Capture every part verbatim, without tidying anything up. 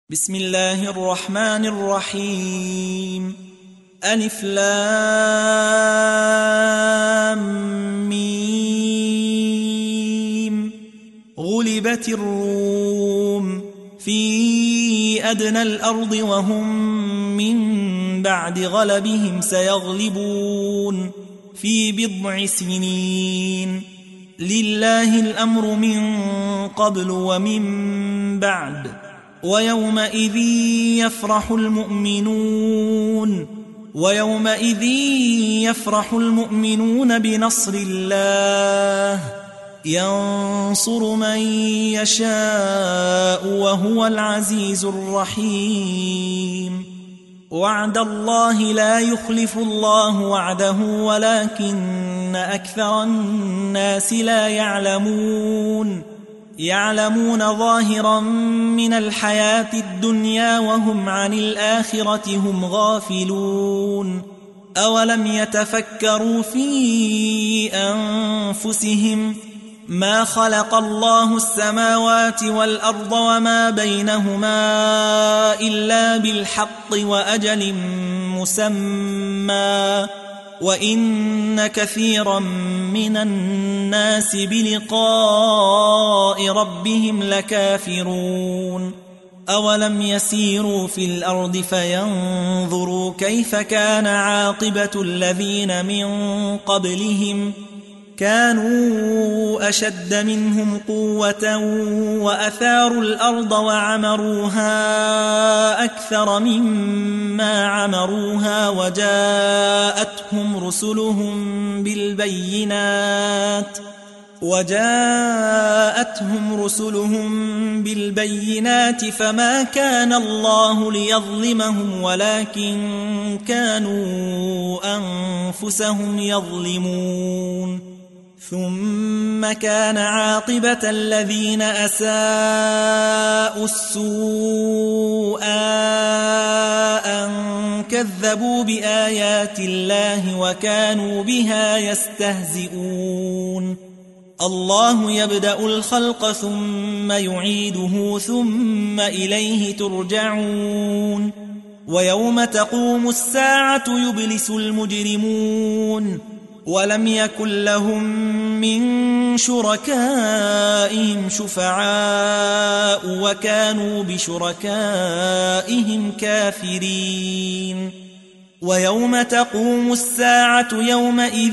بسم الله الرحمن الرحيم ألف لام ميم غلبت الروم في أدنى الأرض وهم من بعد غلبهم سيغلبون في بضع سنين لله الأمر من قبل ومن بعد ويومئذ يفرح المؤمنون ويومئذ يفرح المؤمنون بنصر الله ينصر من يشاء وهو العزيز الرحيم وعد الله لا يخلف الله وعده ولكن أكثر الناس لا يعلمون يعلمون ظاهرا من الحياة الدنيا وهم عن الآخرة هم غافلون أولم يتفكروا في أنفسهم ما خلق الله السماوات والأرض وما بينهما إلا بالحق وأجل مسمى وإن كثيرا من الناس بلقاء ربهم لكافرون أولم يسيروا في الأرض فينظروا كيف كان عاقبة الذين من قبلهم كانوا أشد منهم قوة وأثاروا الأرض وعمروها أكثر مما عمروها وجاءتهم رسلهم بالبينات وجاءتهم رسلهم بالبينات فما كان الله ليظلمهم ولكن كانوا أنفسهم يظلمون ثم كان عاقبة الذين أساءوا السوء أن كذبوا بآيات الله وكانوا بها يستهزئون الله يبدأ الخلق ثم يعيده ثم إليه ترجعون ويوم تقوم الساعة يبلس المجرمون ولم يكن لهم من شركائهم شفعاء وكانوا بشركائهم كافرين ويوم تقوم الساعة يومئذ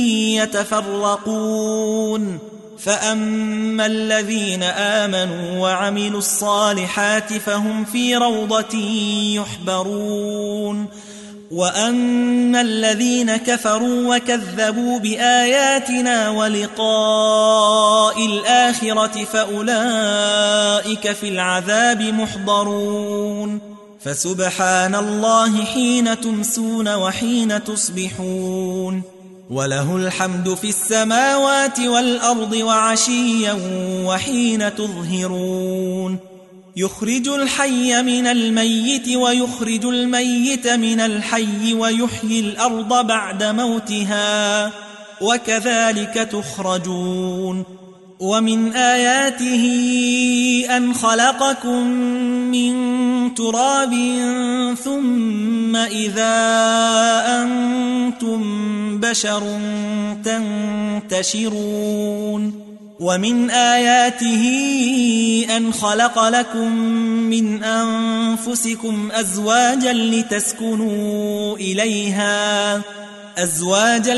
يتفرقون فأما الذين آمنوا وعملوا الصالحات فهم في روضة يحبرون وأما الذين كفروا وكذبوا بآياتنا ولقاء الآخرة فأولئك في العذاب محضرون فسبحان الله حين تمسون وحين تصبحون وله الحمد في السماوات والأرض وعشيا وحين تظهرون يخرج الحي من الميت ويخرج الميت من الحي ويحيي الأرض بعد موتها وكذلك تخرجون ومن آياته أن خلقكم من تراب ثم إذا أنتم بشر تنتشرون ومن آياته أن خلق لكم من أنفسكم أزواجا لتسكنوا إليها أزواجا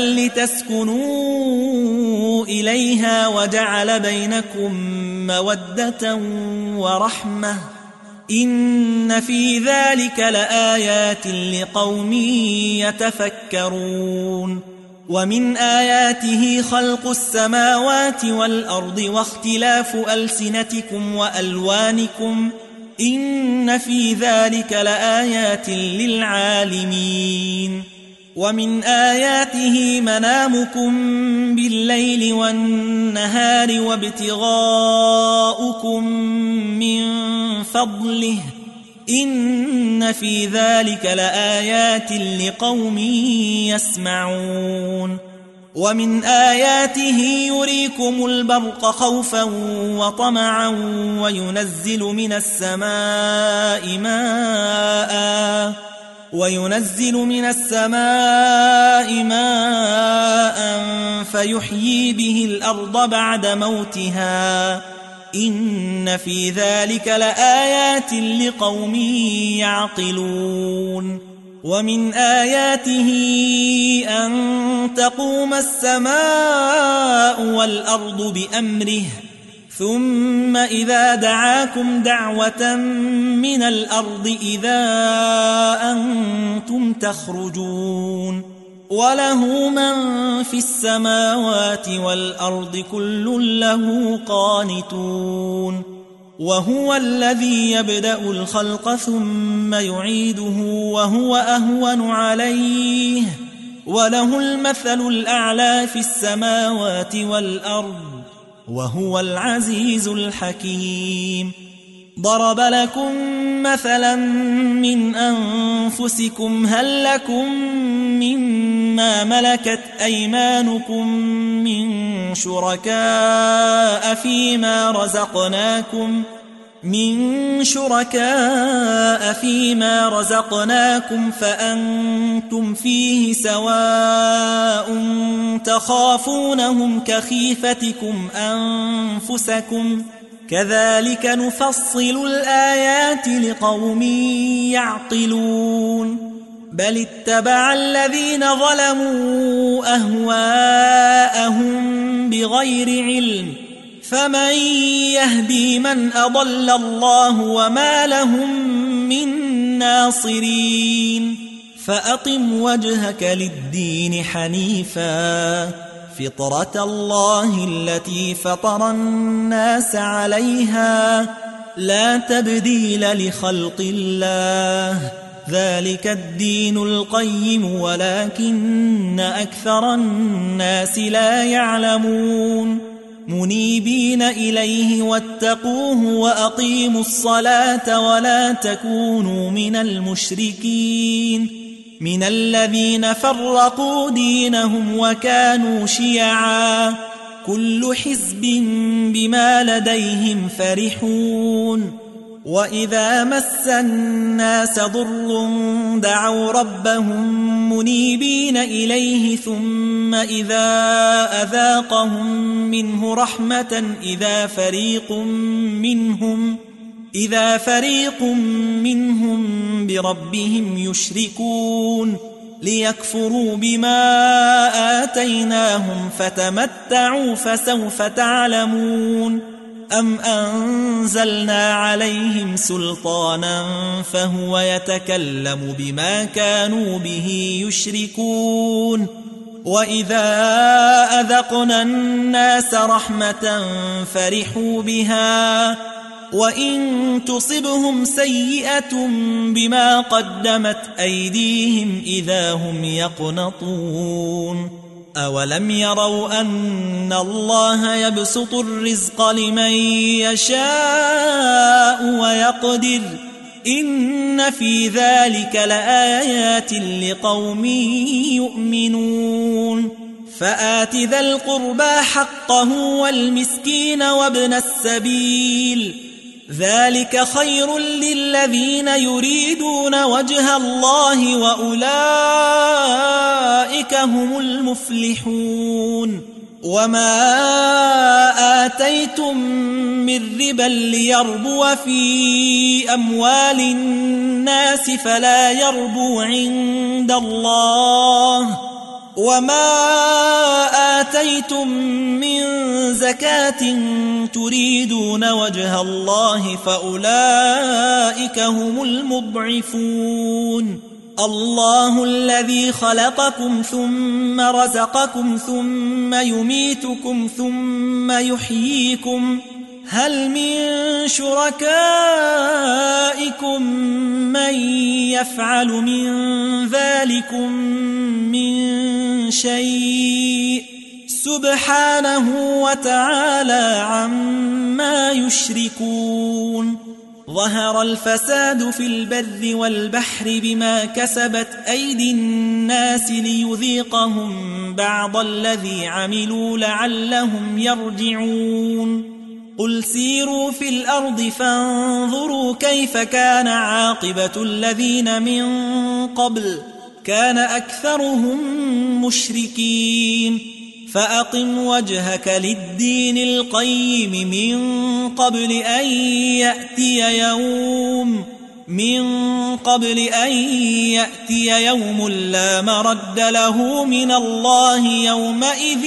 لتسكنوا إليها وجعل بينكم مودة ورحمة إن في ذلك لآيات لقوم يتفكرون ومن آياته خلق السماوات والأرض واختلاف ألسنتكم وألوانكم إن في ذلك لآيات للعالمين ومن آياته منامكم بالليل والنهار وابتغاؤكم من فضله إن في ذلك لآيات لقوم يسمعون ومن آياته يريكم البرق خوفا وطمعا وينزل من السماء ماء وينزل من السماء ماء فيحيي به الأرض بعد موتها إن في ذلك لآيات لقوم يعقلون ومن آياته أن تقوم السماء والأرض بأمره ثم إذا دعاكم دعوة من الأرض إذا أنتم تخرجون وله من في السماوات والأرض كل له قانتون وهو الذي يبدأ الخلق ثم يعيده وهو أهون عليه وله المثل الأعلى في السماوات والأرض وهو العزيز الحكيم ضرب لكم مثلا من أنفسكم هل لكم مما ملكت أيمانكم من شركاء فيما رزقناكم من شركاء فيما رزقناكم فأنتم فيه سواء تخافونهم كخيفتكم أنفسكم كذلك نفصل الآيات لقوم يعقلون بل اتبع الذين ظلموا أهواءهم بغير علم فمن يهدي من أضل الله وما لهم من ناصرين فأقم وجهك للدين حنيفا فطرة الله التي فطر الناس عليها لا تبديل لخلق الله ذلك الدين القيم ولكن أكثر الناس لا يعلمون منيبين إليه واتقوه وأقيموا الصلاة ولا تكونوا من المشركين من الذين فرقوا دينهم وكانوا شيعا كل حزب بما لديهم فرحون وإذا مس الناس ضر دعوا ربهم منيبين إليه ثم إذا أذاقهم منه رحمة إذا فريق منهم إذا فريق منهم بربهم يشركون ليكفروا بما آتيناهم فتمتعوا فسوف تعلمون أم أنزلنا عليهم سلطانا فهو يتكلم بما كانوا به يشركون وإذا أذقنا الناس رحمة فرحوا بها وإن تصبهم سيئة بما قدمت أيديهم إذا هم يقنطون أولم يروا أن الله يبسط الرزق لمن يشاء ويقدر إن في ذلك لآيات لقوم يؤمنون فآت ذا القربى حقه والمسكين وابن السبيل ذلك خير للذين يريدون وجه الله وأولئك هم المفلحون وما آتيتم من ربا ليربو في أموال الناس فلا يربو عند الله وما آتيتم من زكاة تريدون وجه الله فأولئك هم المضعفون الله الذي خلقكم ثم رزقكم ثم يميتكم ثم يحييكم هل من شركائكم من يفعل من ذلكم من شيء سبحانه وتعالى عما يشركون ظهر الفساد في البر والبحر بما كسبت أيدي الناس ليذيقهم بعض الذي عملوا لعلهم يرجعون قل سيروا في الأرض فانظروا كيف كان عاقبة الذين من قبل كان أكثرهم مشركين فأقم وجهك للدين القيم من قبل أن يأتي يوم من قبل أن يأتي يوم لا مرد له من الله يومئذ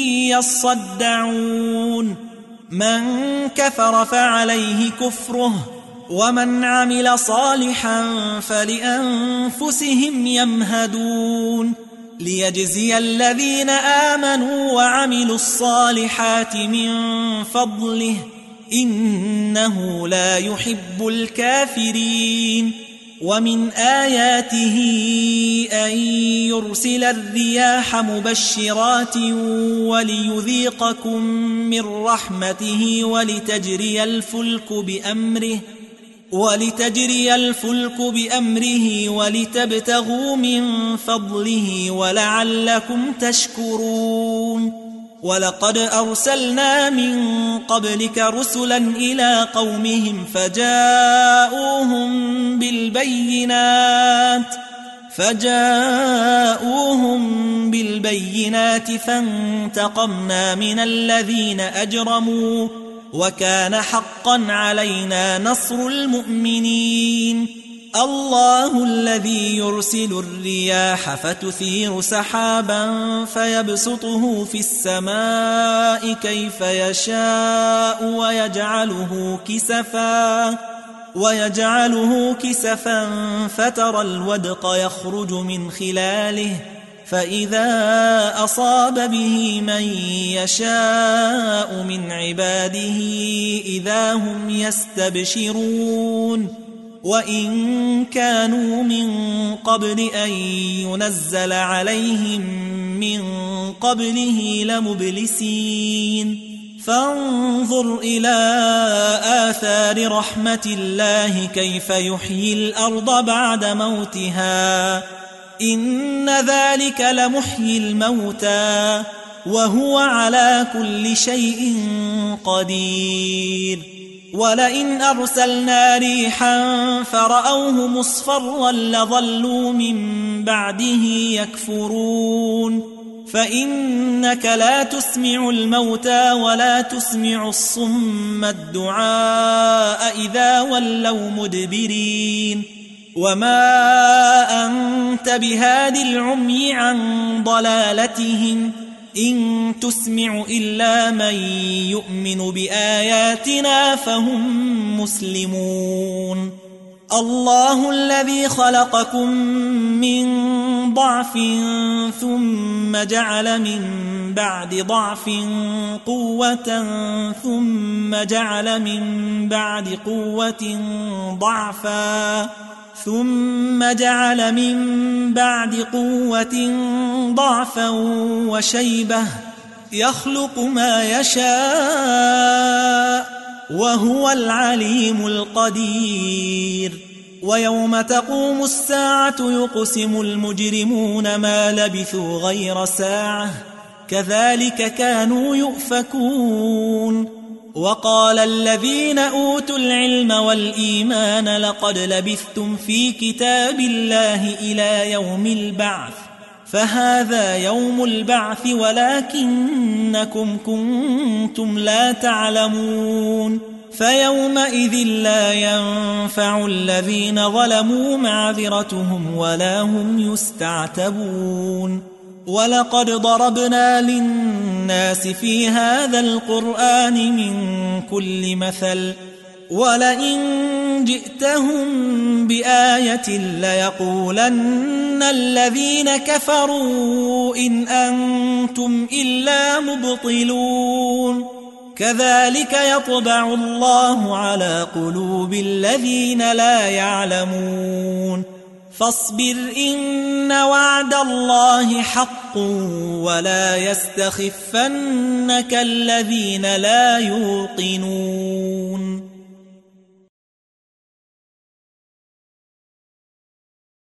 يصدعون من كفر فعليه كفره ومن عمل صالحا فلأنفسهم يمهدون ليجزي الذين آمنوا وعملوا الصالحات من فضله إنه لا يحب الكافرين ومن آياته أن يرسل الرياح مبشرات وليذيقكم من رحمته ولتجري الفلك بأمره ولتجري الفلك بأمره ولتبتغوا من فضله ولعلكم تشكرون ولقد أرسلنا من قبلك رسلا إلى قومهم فجاءوهم بالبينات فجاءوهم بالبينات فانتقمنا من الذين أجرموا وكان حقا علينا نصر المؤمنين الله الذي يرسل الرياح فتثير سحابا فيبسطه في السماء كيف يشاء ويجعله كسفا ويجعله كسفا فترى الودق يخرج من خلاله فإذا أصاب به من يشاء من عباده إذا هم يستبشرون وإن كانوا من قبل أن ينزل عليهم من قبله لمبلسين فانظر إلى آثار رحمة الله كيف يحيي الأرض بعد موتها إن ذلك لمحيي الموتى وهو على كل شيء قدير ولئن أرسلنا ريحا فرأوه مصفرا لظلوا من بعده يكفرون فإنك لا تسمع الموتى ولا تسمع الصم الدعاء إذا ولوا مدبرين وما أنت بهاد العمي عن ضلالتهم إن تسمع إلا من يؤمن بآياتنا فهم مسلمون الله الذي خلقكم من ضعف ثم جعل من بعد ضعف قوة ثم جعل من بعد قوة ضعفا ثم جعل من بعد قوة ضعفا وشيبة يخلق ما يشاء وهو العليم القدير ويوم تقوم الساعة يقسم المجرمون ما لبثوا غير ساعة كذلك كانوا يؤفكون وقال الذين أوتوا العلم والإيمان لقد لبثتم في كتاب الله إلى يوم البعث فهذا يوم البعث ولكنكم كنتم لا تعلمون فيومئذ لا ينفع الذين ظلموا معذرتهم ولا هم يستعتبون ولقد ضربنا للناس في هذا القرآن من كل مثل ولئن جئتهم بآية ليقولن الذين كفروا إن أنتم إلا مبطلون كذلك يطبع الله على قلوب الذين لا يعلمون فاصبر إن وعد الله حق ولا يستخفنك الذين لا يوقنون